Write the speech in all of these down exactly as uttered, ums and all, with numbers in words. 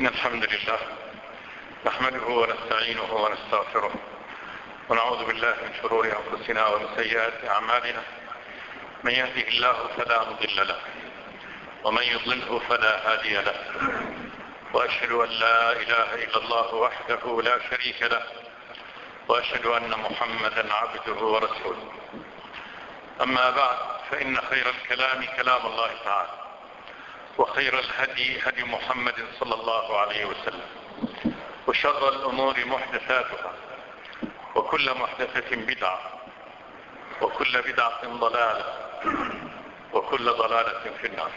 إن الحمد لله نحمده ونستعينه ونستغفره ونعوذ بالله من شرور أنفسنا ومن سيئات أعمالنا. من يهده الله فلا مضل له ومن يضلله فلا هادي له، وأشهد أن لا إله إلا الله وحده لا شريك له، وأشهد أن محمدا عبده ورسوله. أما بعد، فإن خير الكلام كلام الله تعالى، وخير الهدي هدي محمد صلى الله عليه وسلم، وشر الأمور محدثاتها، وكل محدثة بدعة، وكل بدعة ضلالة، وكل ضلالة في النار.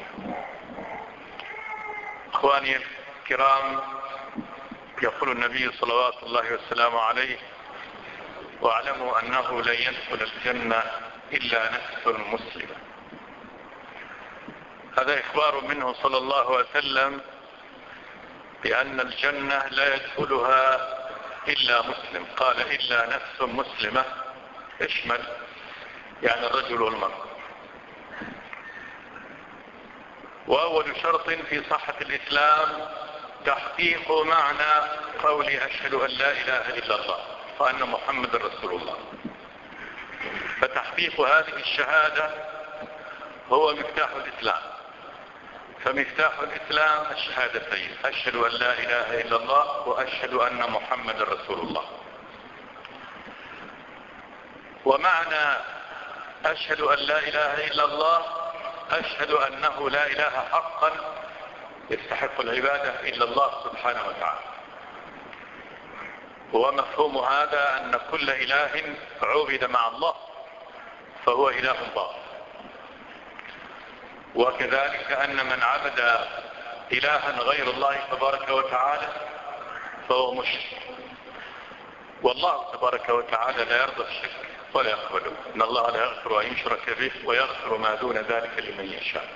اخواني الكرام، يقول النبي صلوات الله والسلام عليه: واعلموا انه لن يدخل الجنة الا نفس مسلمة. هذا اخبار منه صلى الله عليه وسلم بان الجنة لا يدخلها الا مسلم. قال الا نفس مسلمة، اشمل يعني الرجل والمرأة. وأول شرط في صحة الإسلام تحقيق معنى قول أشهد أن لا إله إلا الله وأن محمد رسول الله. فتحقيق هذه الشهادة هو مفتاح الإسلام. فمفتاح الإسلام الشهادتين: أشهد أن لا إله إلا الله وأشهد أن محمد رسول الله. ومعنى أشهد أن لا إله إلا الله أشهد أنه لا إله حقا يستحق العبادة إلا الله سبحانه وتعالى. ومفهوم هذا أن كل إله عبد مع الله فهو إله باطل، وكذلك أن من عبد إلها غير الله تبارك وتعالى فهو مشرك. والله تبارك وتعالى لا يرضى الشرك ولا يقبله. إن الله لا يغفر أن يشرك به ويغفر ما دون ذلك لمن يشاء.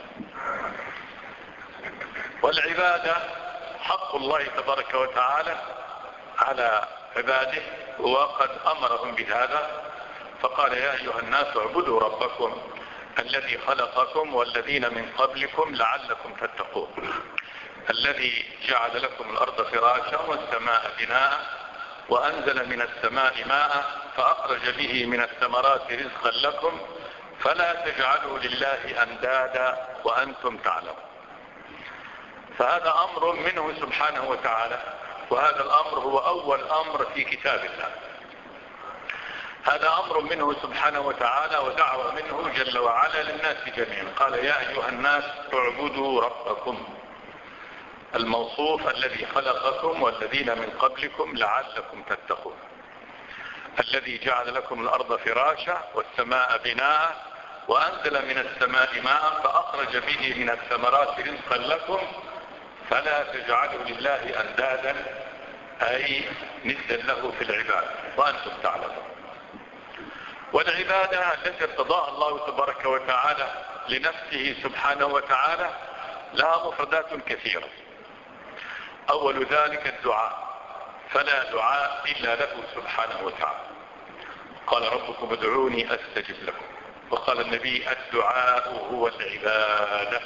والعبادة حق الله تبارك وتعالى على عباده، وقد أمرهم بهذا فقال: يا أيها الناس اعبدوا ربكم الذي خلقكم والذين من قبلكم لعلكم تتقون، الذي جعل لكم الأرض فراشا والسماء بناء وأنزل من السماء ماء فأخرج به من الثمرات رزقا لكم فلا تجعلوا لله أندادا وأنتم تعلمون. فهذا أمر منه سبحانه وتعالى، وهذا الأمر هو أول أمر في كتاب الله. هذا أمر منه سبحانه وتعالى ودعوة منه جل وعلا للناس جميعا. قال: يا أيها الناس اعبدوا ربكم الموصوف الذي خلقكم والذين من قبلكم لعلكم تتقون، الذي جعل لكم الأرض فراشا والسماء بناء وأنزل من السماء ماء فأخرج به من الثمرات رزقا لكم فلا تجعلوا لله أندادا أي ندا له في العبادة وأنتم تعلمون. والعبادة التي ارتضاها الله تبارك وتعالى لنفسه سبحانه وتعالى لها مفردات كثيرة. أول ذلك الدعاء، فلا دعاء إلا له سبحانه وتعالى. قال: ربكم ادعوني أستجب لكم. وقال النبي: الدعاء هو العبادة.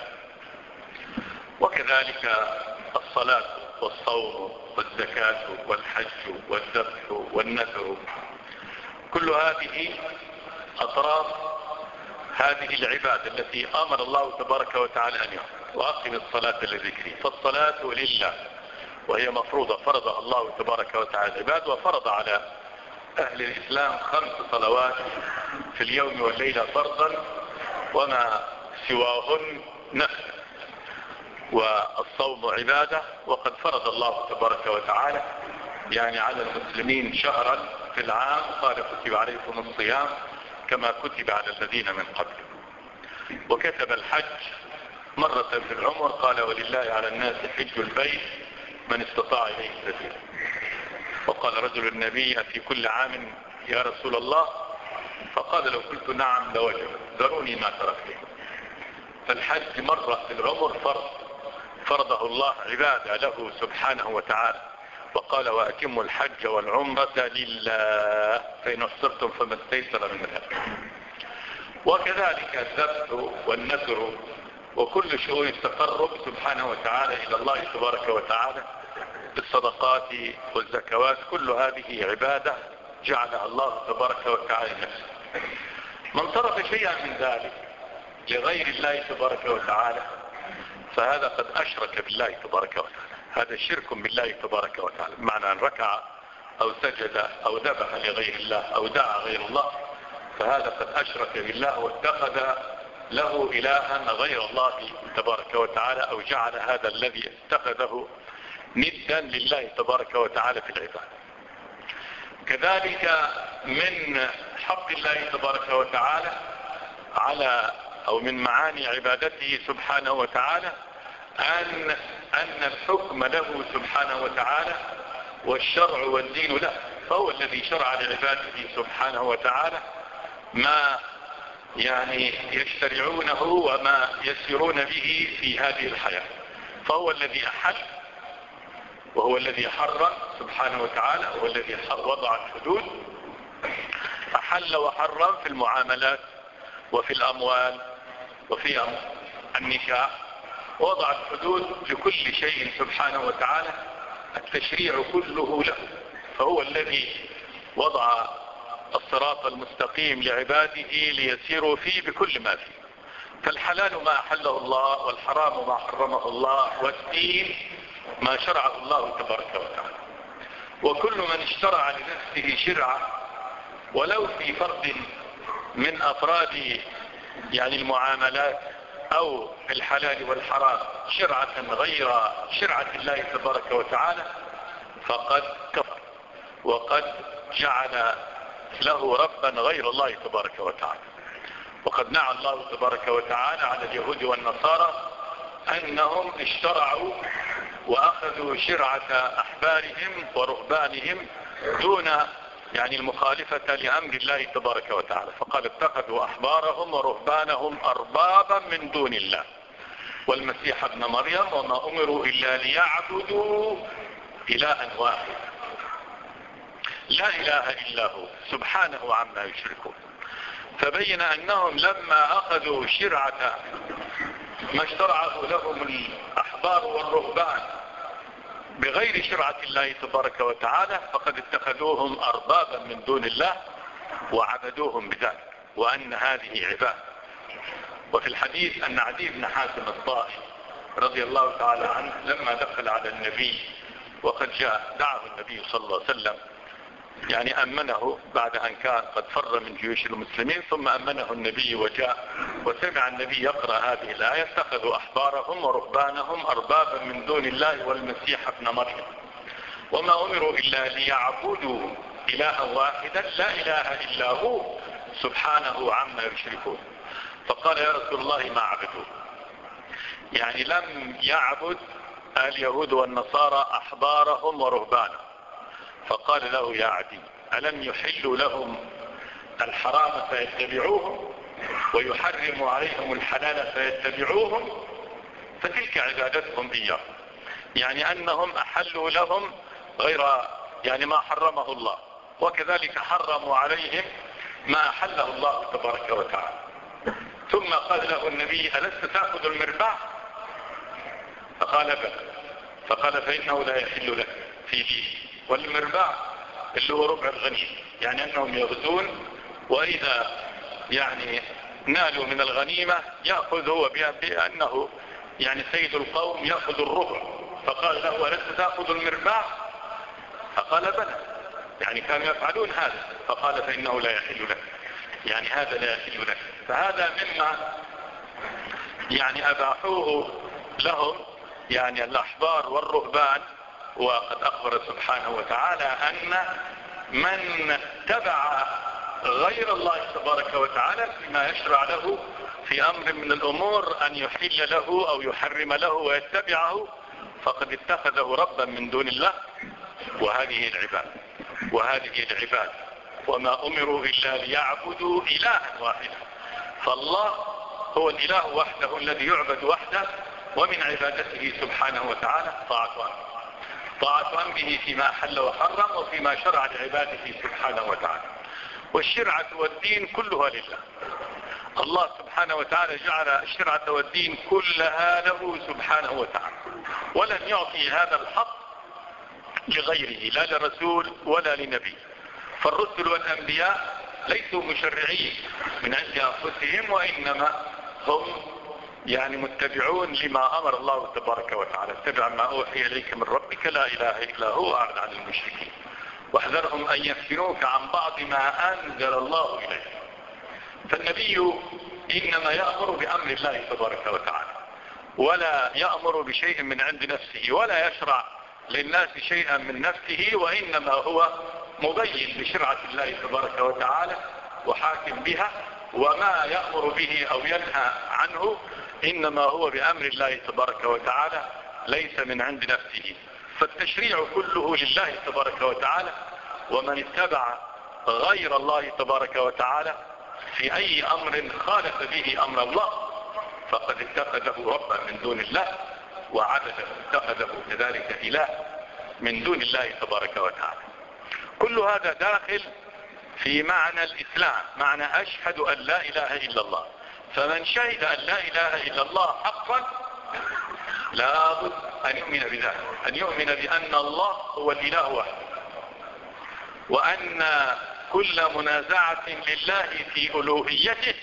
وكذلك الصلاة والصوم والزكاة والحج والذبح والنذر، كل هذه أطراف هذه العبادة التي أمر الله تبارك وتعالى أن يعمل. وأقم الصلاة لذكري. فالصلاة لله وهي مفروضة، فرضها الله تبارك وتعالى العباد، وفرض على أهل الإسلام خمس صلوات في اليوم والليلة فرضا، وما سواهن نفل. والصوم عبادة، وقد فرض الله تبارك وتعالى يعني على المسلمين شهرا في العام، قال: كتب عليكم الصيام كما كتب على الذين من قبلكم. وكتب الحج مرة في العمر، قال: ولله على الناس حج البيت من استطاع إليه سبيلا. وقال رجل النبي: في كل عام يا رسول الله؟ فقال: لو قلت نعم لوجب، ذروني ما تركتكم. فالحج مرة في العمر فرض فرضه الله عبادة له سبحانه وتعالى. وقال: وأتموا الحج والعمرة لله فإن احصرتم فما استيسر من الهدي. وكذلك الذبح والنذر وكل شؤون التقرب سبحانه وتعالى إلى الله تبارك وتعالى بالصدقات والزكوات، كل هذه عبادة جعلها الله تبارك وتعالى نفسه. من صرف شيئا من ذلك لغير الله تبارك وتعالى فهذا قد أشرك بالله تبارك وتعالى، هذا شرك بالله تبارك وتعالى، بمعنى أن ركع أو سجد أو ذبح لغير الله أو دعا غير الله، فهذا قد أشرك بالله واتخذ له إلها غير الله تبارك وتعالى، أو جعل هذا الذي اتخذه ندا لله تبارك وتعالى في العبادة. كذلك من حق الله تبارك وتعالى على أو من معاني عبادته سبحانه وتعالى أن أن الحكم له سبحانه وتعالى والشرع والدين له، فهو الذي شرع لعباده سبحانه وتعالى ما يعني يشترعونه وما يسيرون به في هذه الحياة، فهو الذي أحل وهو الذي حرم سبحانه وتعالى، وهو الذي وضع الحدود، أحل وحرم في المعاملات وفي الأموال وفي النكاح، وضع الحدود لكل شيء سبحانه وتعالى، التشريع كله له، فهو الذي وضع الصراط المستقيم لعباده ليسيروا فيه بكل ما فيه. فالحلال ما أحله الله، والحرام ما حرمه الله، والدين ما شرعه الله تبارك وتعالى. وكل من اشترع لنفسه شرعة ولو في فرد من أفراد يعني المعاملات أو الحلال والحرام شرعة غير شرعة الله تبارك وتعالى فقد كفر وقد جعل له ربا غير الله تبارك وتعالى. وقد نعى الله تبارك وتعالى على اليهود والنصارى أنهم اشترعوا وأخذوا شرعة أحبارهم ورهبانهم دون يعني المخالفة لأمر الله تبارك وتعالى، فقال اتخذوا أحبارهم ورهبانهم أربابا من دون الله والمسيح ابن مريم وما أمروا إلا ليعبدوا إلها واحد لا إله إلا هو سبحانه عما يشركون. فبين أنهم لما أخذوا شرعة ما اشترعه لهم الأحبار والرهبان بغير شرعة الله تبارك وتعالى فقد اتخذوهم أربابا من دون الله وعبدوهم بذلك، وأن هذه عبادة. وفي الحديث أن عدي بن حاتم الطائي رضي الله تعالى عنه لما دخل على النبي وقد جاء دعاه النبي صلى الله عليه وسلم يعني أمنه بعد أن كان قد فر من جيوش المسلمين، ثم أمنه النبي وجاء وسمع النبي يقرأ هذه الآية اتخذوا أحبارهم ورهبانهم أربابا من دون الله والمسيح ابن مريم وما أمروا إلا ليعبدوا إلها واحدا لا إله إلا هو سبحانه عما يشركون. فقال يا رسول الله ما عبدوا، يعني لم يعبد اليهود والنصارى أحبارهم ورهبانهم. فقال له يا عدي ألم يحلوا لهم الحرام فيتبعوهم ويحرموا عليهم الحلال فيتبعوهم؟ فتلك عبادتهم إياه، يعني أنهم أحلوا لهم غير يعني ما حرمه الله، وكذلك حرموا عليهم ما أحله الله تبارك وتعالى. ثم قال له النبي ألست تأخذ المربع؟ فقال بلى. فقال فإنه لا يحل لك في دين. والمربع اللي هو ربع الغنيم، يعني أنهم يغزون وإذا يعني نالوا من الغنيمة يأخذ هو بأنه يعني سيد القوم يأخذ الربع. فقال له ألست تأخذ المربع؟ فقال بلى، يعني كانوا يفعلون هذا. فقال فإنه لا يحل لك، يعني هذا لا يحل لك. فهذا مما يعني أباحوه لهم يعني الأحبار والرهبان. وقد أخبر سبحانه وتعالى أن من تبع غير الله تبارك وتعالى فيما يشرع له في أمر من الأمور أن يحل له أو يحرم له ويتبعه فقد اتخذه ربا من دون الله. وهذه العبادة وهذه العبادة وما أمروا إلا ليعبدوا إلها واحدا. فالله هو الإله وحده الذي يعبد وحده، ومن عبادته سبحانه وتعالى طاعة أمره طاعة أمره فيما أحل وحرم وفيما شرع لعباده سبحانه وتعالى. والشرعة والدين كلها لله. الله سبحانه وتعالى جعل الشرعة والدين كلها له سبحانه وتعالى، ولن يعطي هذا الحق لغيره، لا لرسول ولا لنبي. فالرسل والأنبياء ليسوا مشرعين من عند أنفسهم، وإنما هم يعني متبعون لما أمر الله تبارك وتعالى. اتبع ما أوحي إليك من ربك لا إله إلا هو أعرض عن المشركين واحذرهم أن يفتنوك عن بعض ما أنزل الله إليك. فالنبي إنما يأمر بأمر الله تبارك وتعالى، ولا يأمر بشيء من عند نفسه، ولا يشرع للناس شيئا من نفسه، وإنما هو مبين بشرعة الله تبارك وتعالى وحاكم بها، وما يأمر به أو ينهى عنه إنما هو بأمر الله تبارك وتعالى ليس من عند نفسه. فالتشريع كله لله تبارك وتعالى، ومن اتبع غير الله تبارك وتعالى في أي أمر خالف به أمر الله فقد اتخذه ربا من دون الله، وعبده اتخذه كذلك إله من دون الله تبارك وتعالى. كل هذا داخل في معنى الإسلام، معنى أشهد أن لا إله إلا الله. فمن شهد أن لا إله إلا الله حقا لابد أن يؤمن بذلك، أن يؤمن بأن الله هو الإله وحده، وأن كل منازعة لله في ألوهيته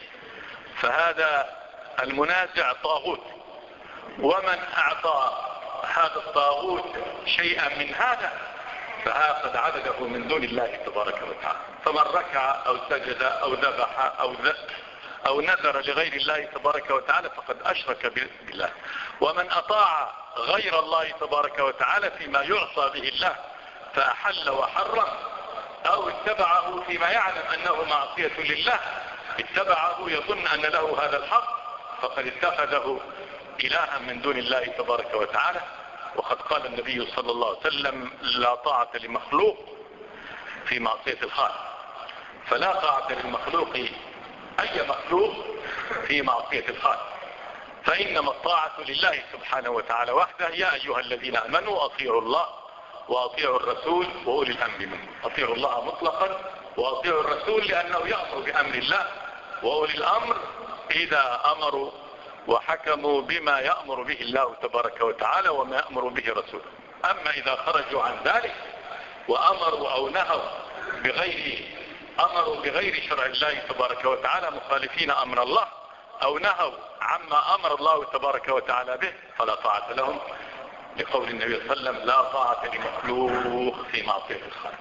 فهذا المنازع طاغوت، ومن أعطى هذا الطاغوت شيئا من هذا فها قد عبده من دون الله تبارك وتعالى. فمن ركع أو سجد أو ذبح أو ذبح أو نذر لغير الله تبارك وتعالى فقد أشرك بالله. ومن أطاع غير الله تبارك وتعالى فيما يعصى به الله فأحل وحرم، أو اتبعه فيما يعلم أنه معصية لله، اتبعه يظن أن له هذا الحق فقد اتخذه إلها من دون الله تبارك وتعالى. وقد قال النبي صلى الله عليه وسلم لا طاعة لمخلوق في معصية الخالق، فلا طاعة للمخلوق أي مخلوق في معصية الخالق، فإنما الطاعة لله سبحانه وتعالى وحده. يا أيها الذين آمنوا أطيعوا الله وأطيعوا الرسول وأولي الأمر منكم. أطيعوا الله مطلقا وأطيعوا الرسول لأنه يأمر بأمر الله، وأولي الأمر إذا أمروا وحكموا بما يأمر به الله تبارك وتعالى وما يأمر به رسوله. أما إذا خرجوا عن ذلك وأمروا أو نهوا بغير أمروا بغير شرع الله تبارك وتعالى مخالفين أمر الله، أو نهوا عما أمر الله تبارك وتعالى به فلا طاعة لهم، لقول النبي صلى الله عليه وسلم لا طاعة لمخلوق في معصية الخالق.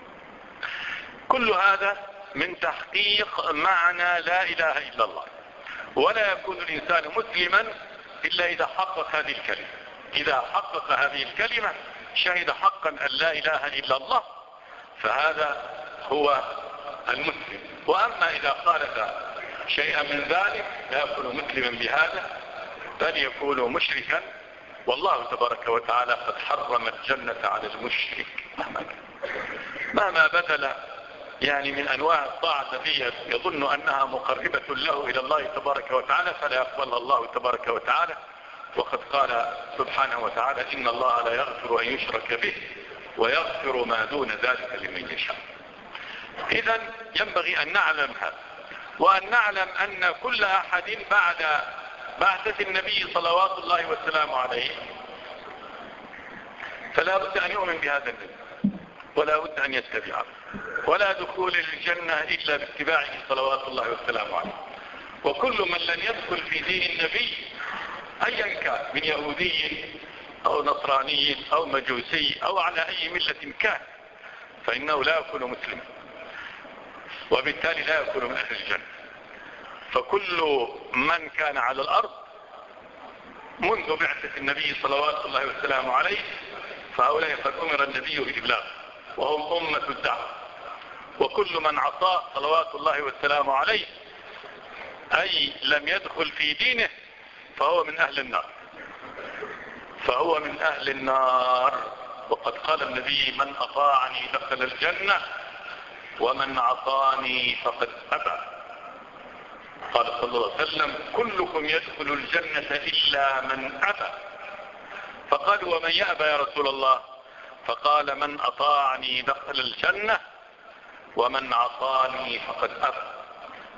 كل هذا من تحقيق معنى لا إله إلا الله. ولا يكون الإنسان مسلما إلا إذا حقق هذه الكلمة. إذا حقق هذه الكلمة شهد حقا أن لا إله إلا الله فهذا هو المسلم. وأما إذا خالف شيئا من ذلك لا يكون مسلما بهذا بل يكون مشركا، والله تبارك وتعالى قد حرم الجنة على المشرك مهما مهما بذل يعني من أنواع الطاعة التي يظن أنها مقربة له إلى الله تبارك وتعالى فلا يقبلها الله تبارك وتعالى. وقد قال سبحانه وتعالى إن الله لا يغفر أن يشرك به ويغفر ما دون ذلك لمن يشاء. إذن ينبغي أن نعلم هذا، وأن نعلم أن كل أحد بعد بعثة النبي صلوات الله والسلام عليه فلا بد أن يؤمن بهذا النبي ولا بد أن يتبعه، ولا دخول الجنة إلا باتباعه صلوات الله والسلام عليه. وكل من لن يدخل في دين النبي أيا كان من يهودي أو نصراني أو مجوسي أو على أي ملة كان فإنه لا يكون مسلما، وبالتالي لا يكون من أهل الجنة. فكل من كان على الأرض منذ بعثة النبي صلوات الله والسلام عليه فهؤلاء قد أمر النبي بإبلاغ وهم أمة الدعوة. وكل من عصاه صلوات الله والسلام عليه أي لم يدخل في دينه فهو من أهل النار فهو من أهل النار. وقد قال النبي من أطاعني دخل الجنة ومن عصاني فقد أبى. قال صلى الله عليه وسلم كلكم يدخل الجنة إلا من أبى. فقالوا ومن يأبى يا رسول الله؟ فقال من أطاعني دخل الجنة ومن عصاني فقد أبى.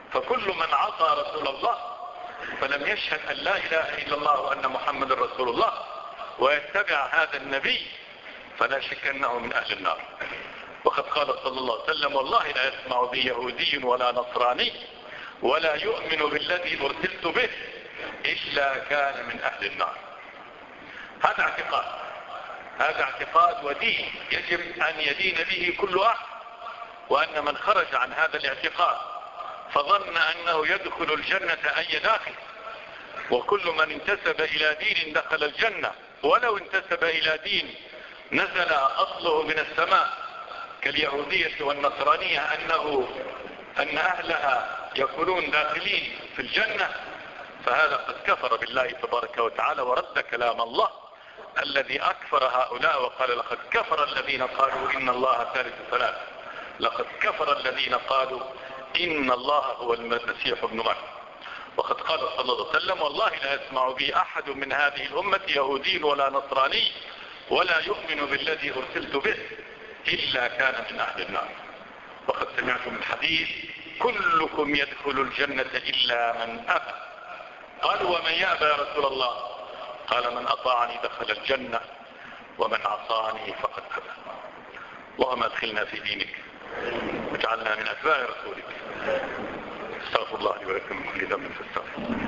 فكل من عصى رسول الله فلم يشهد أن لا إله إلا الله وأن محمد رسول الله ويتبع هذا النبي فلا شك أنه من أهل النار. وقد قال صلى الله عليه وسلم: والله لا يسمع بي يهودي ولا نصراني ولا يؤمن بالذي أرسلت به إلا كان من أهل النار. هذا اعتقاد، هذا اعتقاد ودين يجب أن يدين به كل أحد، وأن من خرج عن هذا الاعتقاد فظن أنه يدخل الجنة أي داخل، وكل من انتسب إلى دين دخل الجنة، ولو انتسب إلى دين نزل أصله من السماء كاليهودية والنصرانية أنه أن أهلها يكونون داخلين في الجنة، فهذا قد كفر بالله تبارك وتعالى ورد كلام الله الذي أكفر هؤلاء وقال: لقد كفر الذين قالوا إن الله ثالث ثلاث، لقد كفر الذين قالوا إن الله هو المسيح ابن مريم. وقد قال صلى الله عليه وسلم: والله لا يسمع بي أحد من هذه الأمة يهودي ولا نصراني ولا يؤمن بالذي أرسلت به إلا كان من أهل النار. وقد سمعتم الحديث: كلكم يدخل الجنة إلا من أبى. قالوا: ومن يأبى يا رسول الله؟ قال: من أطاعني دخل الجنة ومن عصاني فقد أبى. اللهم ادخلنا في دينك واجعلنا من أتباع رسولك. استغفر الله لي ولكم من كل ذنب فاستغفروه.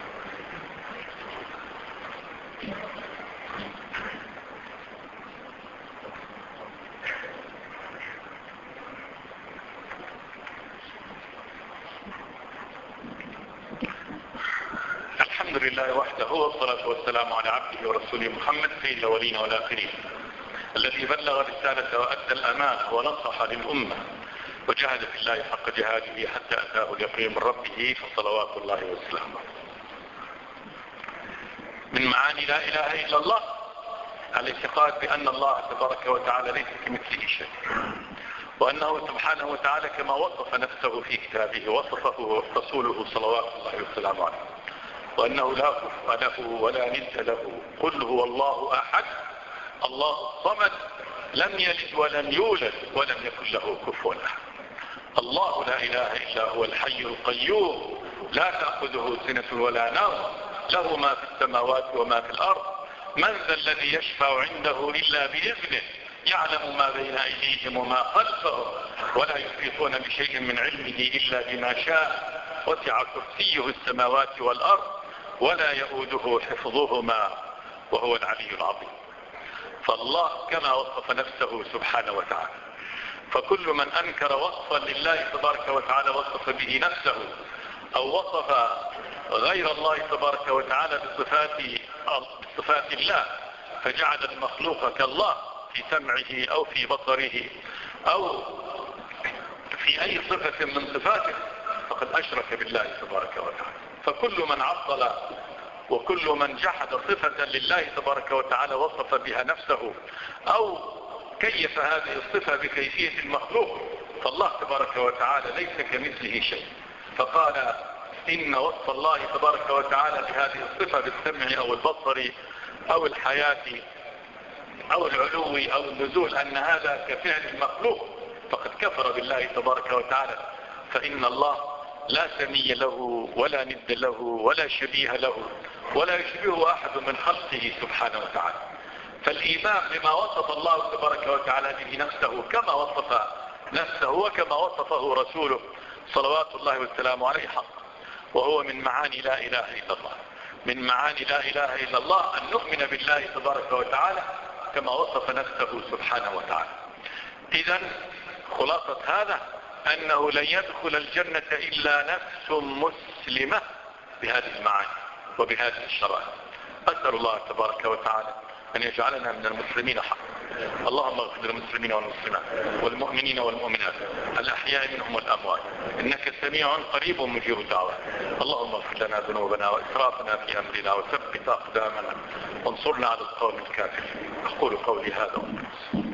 الحمد لله وحده، والصلاة والسلام على عبده ورسوله محمد سيد الأولين والآخرين، الذي بلغ الرسالة وأدى الأمانة ونصح للأمة وجاهد في الله حق جهاده حتى أتاه اليقين من ربه، فصلوات الله وسلامه. من معاني لا إله إلا الله الاعتقاد بأن الله تبارك وتعالى ليس كمثله شيء، وأنه سبحانه وتعالى كما وصف نفسه في كتابه وصفه رسوله صلوات الله وسلامه عليه، وأنه لا كفء له ولا ند له. قل هو الله أحد الله الصمد لم يلد ولم يولد ولم يكن له كفوا أحد. الله لا إله إلا هو الحي القيوم لا تأخذه سنة ولا نوم، له ما في السماوات وما في الأرض. من ذا الذي يشفع عنده إلا بإذنه، يعلم ما بين أيديهم وما خلفهم ولا يحيطون بشيء من علمه إلا بما شاء. وسع كرسيه السماوات والأرض ولا يؤوده حفظهما وهو العلي العظيم. فالله كما وصف نفسه سبحانه وتعالى، فكل من أنكر وصفا لله تبارك وتعالى وصف به نفسه أو وصف غير الله تبارك وتعالى بصفات بصفات الله، فجعل المخلوق كالله في سمعه أو في بصره أو في أي صفة من صفاته، فقد أشرك بالله تبارك وتعالى. فكل من عطل وكل من جحد صفة لله تبارك وتعالى وصف بها نفسه أو كيف هذه الصفة بكيفية المخلوق، فالله تبارك وتعالى ليس كمثله شيء. فقال إن وصف الله تبارك وتعالى بهذه الصفة بالسمع أو البصر أو الحياة أو العلو أو النزول أن هذا كفعل المخلوق، فقد كفر بالله تبارك وتعالى. فإن الله لا سمي له ولا ند له ولا شبيه له ولا يشبهه أحد من خلقه سبحانه وتعالى. فالإيمان بما وصف الله تبارك وتعالى به نفسه كما وصف نفسه وكما وصفه رسوله صلوات الله والسلام عليه حق، وهو من معاني لا إله إلا الله. من معاني لا إله إلا الله أن نؤمن بالله تبارك وتعالى كما وصف نفسه سبحانه وتعالى. إذن خلاصة هذا أنه لن يدخل الجنة إلا نفس مسلمة بهذه المعاني وبهذه الشرائع. أسأل الله تبارك وتعالى أن يجعلنا من المسلمين حقا. اللهم اغفر للمسلمين والمسلمات والمؤمنين والمؤمنات الأحياء منهم والأموات، إنك سميع قريب مجيب الدعوات. اللهم اغفر لنا ذنوبنا وإسرافنا في أمرنا وثبت أقدامنا وانصرنا على القوم الكافرين. أقول قولي هذا.